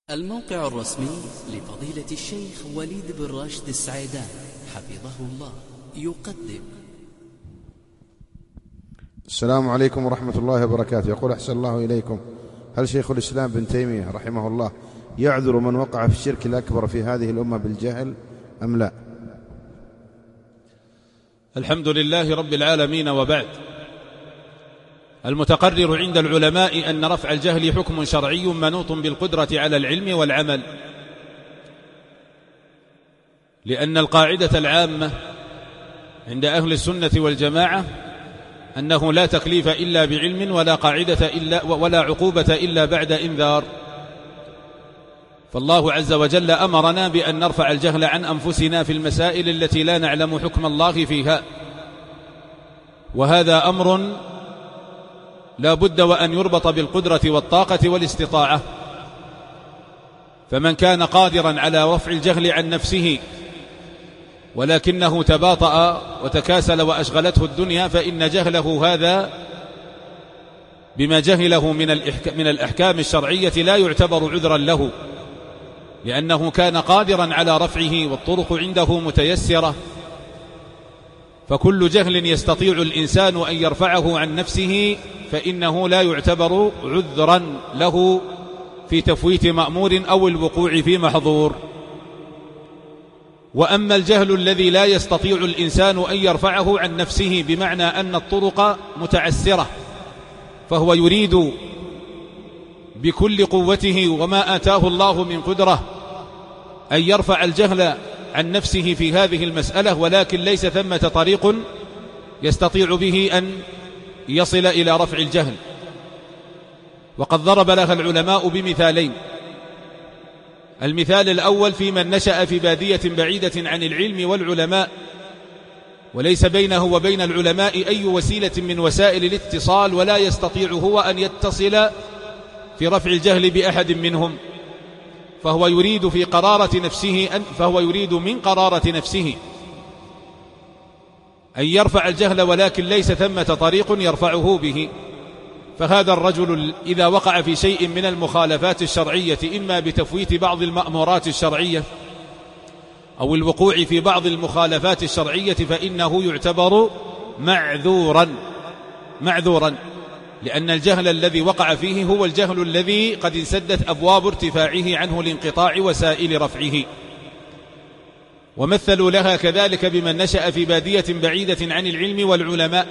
الموقع الرسمي لفضيلة الشيخ وليد بن راشد السعيدان حفظه الله يقدم. السلام عليكم ورحمة الله وبركاته. يقول أحسن الله إليكم، هل شيخ الإسلام ابن تيمية رحمه الله يعذر من وقع في الشرك الأكبر في هذه الأمة بالجهل أم لا؟ الحمد لله رب العالمين، وبعد. المتقرر عند العلماء أن رفع الجهل حكم شرعي منوط بالقدرة على العلم والعمل، لأن القاعدة العامة عند أهل السنة والجماعة أنه لا تكليف إلا بعلم ولا عقوبة إلا بعد إنذار. فالله عز وجل أمرنا بأن نرفع الجهل عن أنفسنا في المسائل التي لا نعلم حكم الله فيها، وهذا أمر لا بد وأن يربط بالقدرة والطاقة والاستطاعة. فمن كان قادرا على رفع الجهل عن نفسه ولكنه تباطأ وتكاسل وأشغلته الدنيا، فإن جهله هذا بما جهله من الأحكام الشرعية لا يعتبر عذرا له، لأنه كان قادرا على رفعه والطرق عنده متيسرة. فكل جهل يستطيع الإنسان أن يرفعه عن نفسه فإنه لا يعتبر عذرا له في تفويت مأمور أو الوقوع في محظور. وأما الجهل الذي لا يستطيع الإنسان أن يرفعه عن نفسه بمعنى أن الطرق متعسرة، فهو يريد بكل قوته وما آتاه الله من قدرة أن يرفع الجهل عن نفسه في هذه المسألة، ولكن ليس ثمة طريق يستطيع به أن يصل إلى رفع الجهل. وقد ضرب لها العلماء بمثالين. المثال الأول في من نشأ في بادية بعيدة عن العلم والعلماء، وليس بينه وبين العلماء أي وسيلة من وسائل الاتصال، ولا يستطيع هو أن يتصل في رفع الجهل بأحد منهم، فهو يريد من قرارة نفسه أن يرفع الجهل، ولكن ليس ثمة طريق يرفعه به. فهذا الرجل إذا وقع في شيء من المخالفات الشرعية، إما بتفويت بعض المأمورات الشرعية أو الوقوع في بعض المخالفات الشرعية، فإنه يعتبر معذورا، لأن الجهل الذي وقع فيه هو الجهل الذي قد انسدت أبواب ارتفاعه عنه لانقطاع وسائل رفعه. ومثلوا لها كذلك بمن نشأ في بادية بعيدة عن العلم والعلماء،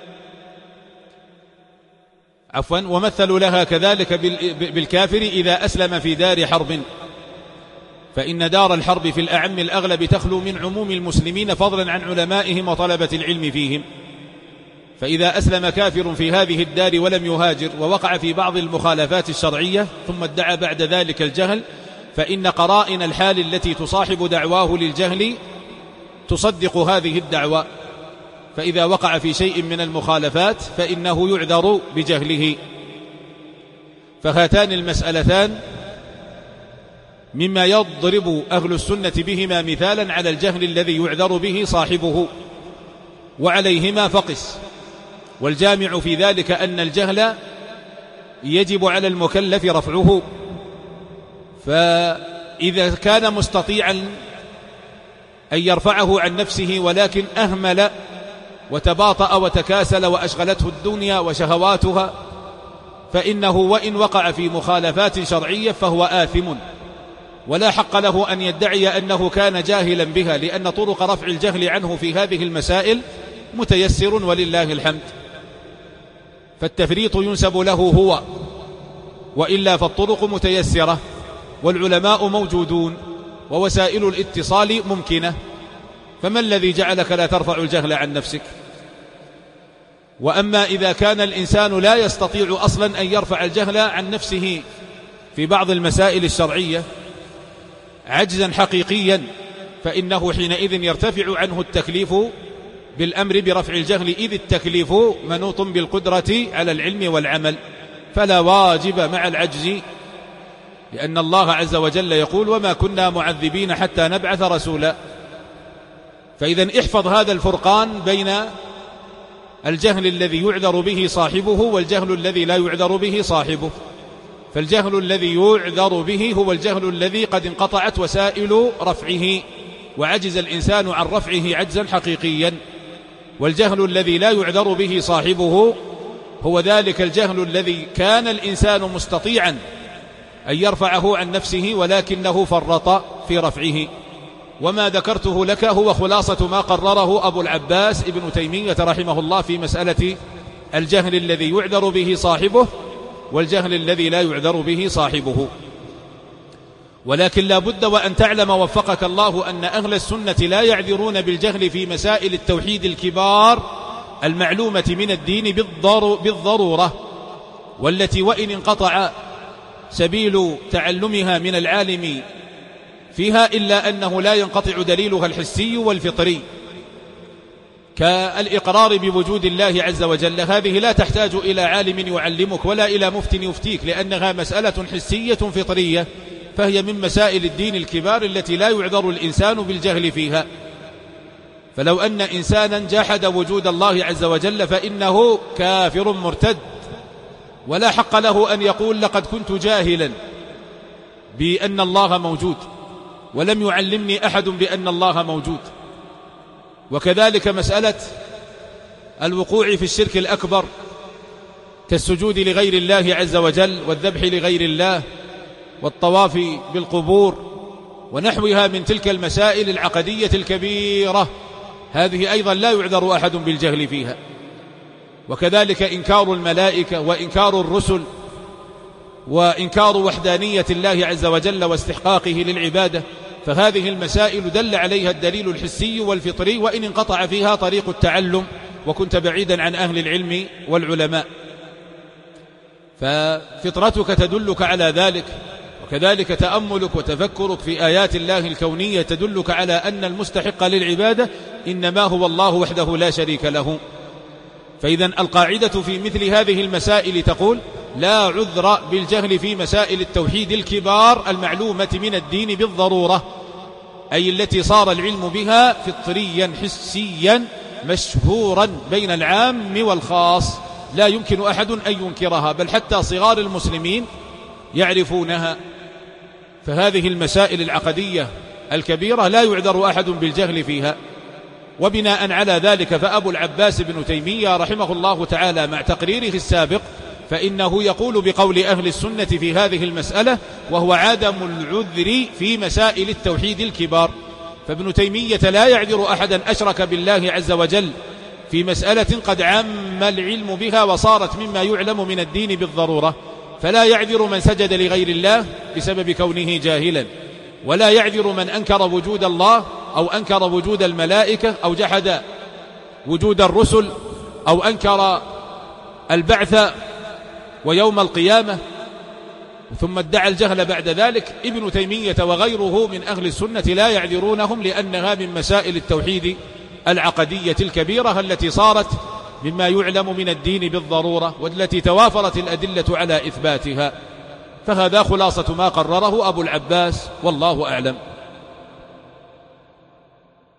ومثلوا لها كذلك بالكافر إذا أسلم في دار حرب، فإن دار الحرب في الأعم الأغلب تخلو من عموم المسلمين فضلا عن علمائهم وطلبة العلم فيهم. فإذا أسلم كافر في هذه الدار ولم يهاجر ووقع في بعض المخالفات الشرعية ثم ادعى بعد ذلك الجهل، فإن قرائن الحال التي تصاحب دعواه للجهل تصدق هذه الدعوة، فإذا وقع في شيء من المخالفات فإنه يعذر بجهله. فهاتان المسألتان مما يضرب أهل السنة بهما مثالا على الجهل الذي يعذر به صاحبه، وعليهما فقس. والجامع في ذلك أن الجهل يجب على المكلف رفعه، فإذا كان مستطيعا أن يرفعه عن نفسه ولكن أهمل وتباطأ وتكاسل وأشغلته الدنيا وشهواتها، فإنه وإن وقع في مخالفات شرعية فهو آثم، ولا حق له أن يدعي أنه كان جاهلا بها، لأن طرق رفع الجهل عنه في هذه المسائل متيسر ولله الحمد. فالتفريط ينسب له هو، وإلا فالطرق متيسرة والعلماء موجودون ووسائل الاتصال ممكنة، فما الذي جعلك لا ترفع الجهل عن نفسك؟ وأما إذا كان الإنسان لا يستطيع أصلا أن يرفع الجهل عن نفسه في بعض المسائل الشرعية عجزا حقيقيا، فإنه حينئذ يرتفع عنه التكليف بالأمر برفع الجهل، إذ التكليف منوط بالقدرة على العلم والعمل، فلا واجب مع العجز، لأن الله عز وجل يقول: وما كنا معذبين حتى نبعث رسولا. فإذا احفظ هذا الفرقان بين الجهل الذي يعذر به صاحبه والجهل الذي لا يعذر به صاحبه. فالجهل الذي يعذر به هو الجهل الذي قد انقطعت وسائل رفعه وعجز الإنسان عن رفعه عجزا حقيقيا. والجهل الذي لا يعذر به صاحبه هو ذلك الجهل الذي كان الإنسان مستطيعا أن يرفعه عن نفسه ولكنه فرط في رفعه. وما ذكرته لك هو خلاصة ما قرره أبو العباس ابن تيمية رحمه الله في مسألة الجهل الذي يعذر به صاحبه والجهل الذي لا يعذر به صاحبه. ولكن لا بد وأن تعلم وفقك الله أن أهل السنة لا يعذرون بالجهل في مسائل التوحيد الكبار المعلومة من الدين بالضرورة، والتي وإن انقطع سبيل تعلمها من العالم فيها إلا أنه لا ينقطع دليلها الحسي والفطري، كالإقرار بوجود الله عز وجل. هذه لا تحتاج إلى عالم يعلمك ولا إلى مفت يفتيك، لأنها مسألة حسية فطرية، فهي من مسائل الدين الكبار التي لا يعذر الإنسان بالجهل فيها. فلو أن إنسانا جحد وجود الله عز وجل فإنه كافر مرتد، ولا حق له أن يقول لقد كنت جاهلا بأن الله موجود ولم يعلمني أحد بأن الله موجود. وكذلك مسألة الوقوع في الشرك الأكبر كالسجود لغير الله عز وجل والذبح لغير الله والطواف بالقبور ونحوها من تلك المسائل العقدية الكبيرة، هذه أيضا لا يعذر أحد بالجهل فيها. وكذلك إنكار الملائكة وإنكار الرسل وإنكار وحدانية الله عز وجل واستحقاقه للعبادة، فهذه المسائل دل عليها الدليل الحسي والفطري، وإن انقطع فيها طريق التعلم وكنت بعيدا عن أهل العلم والعلماء، ففطرتك تدلك على ذلك. وكذلك تأملك وتفكرك في آيات الله الكونية تدلك على أن المستحق للعبادة إنما هو الله وحده لا شريك له. فإذا القاعدة في مثل هذه المسائل تقول لا عذر بالجهل في مسائل التوحيد الكبار المعلومة من الدين بالضرورة، أي التي صار العلم بها فطريا حسيا مشهورا بين العام والخاص، لا يمكن أحد أن ينكرها، بل حتى صغار المسلمين يعرفونها. فهذه المسائل العقدية الكبيرة لا يعذر أحد بالجهل فيها. وبناء على ذلك فأبو العباس بن تيمية رحمه الله تعالى مع تقريره السابق فإنه يقول بقول أهل السنة في هذه المسألة، وهو عدم العذر في مسائل التوحيد الكبار. فابن تيمية لا يعذر أحدا أشرك بالله عز وجل في مسألة قد عم العلم بها وصارت مما يعلم من الدين بالضرورة، فلا يعذر من سجد لغير الله بسبب كونه جاهلا، ولا يعذر من أنكر وجود الله أو أنكر وجود الملائكة أو جحد وجود الرسل أو أنكر البعث ويوم القيامة ثم ادعى الجهل بعد ذلك. ابن تيمية وغيره من أهل السنة لا يعذرونهم، لأنها من مسائل التوحيد العقدية الكبيرة التي صارت مما يعلم من الدين بالضرورة، والتي توافرت الأدلة على إثباتها. فهذا خلاصة ما قرره أبو العباس، والله أعلم.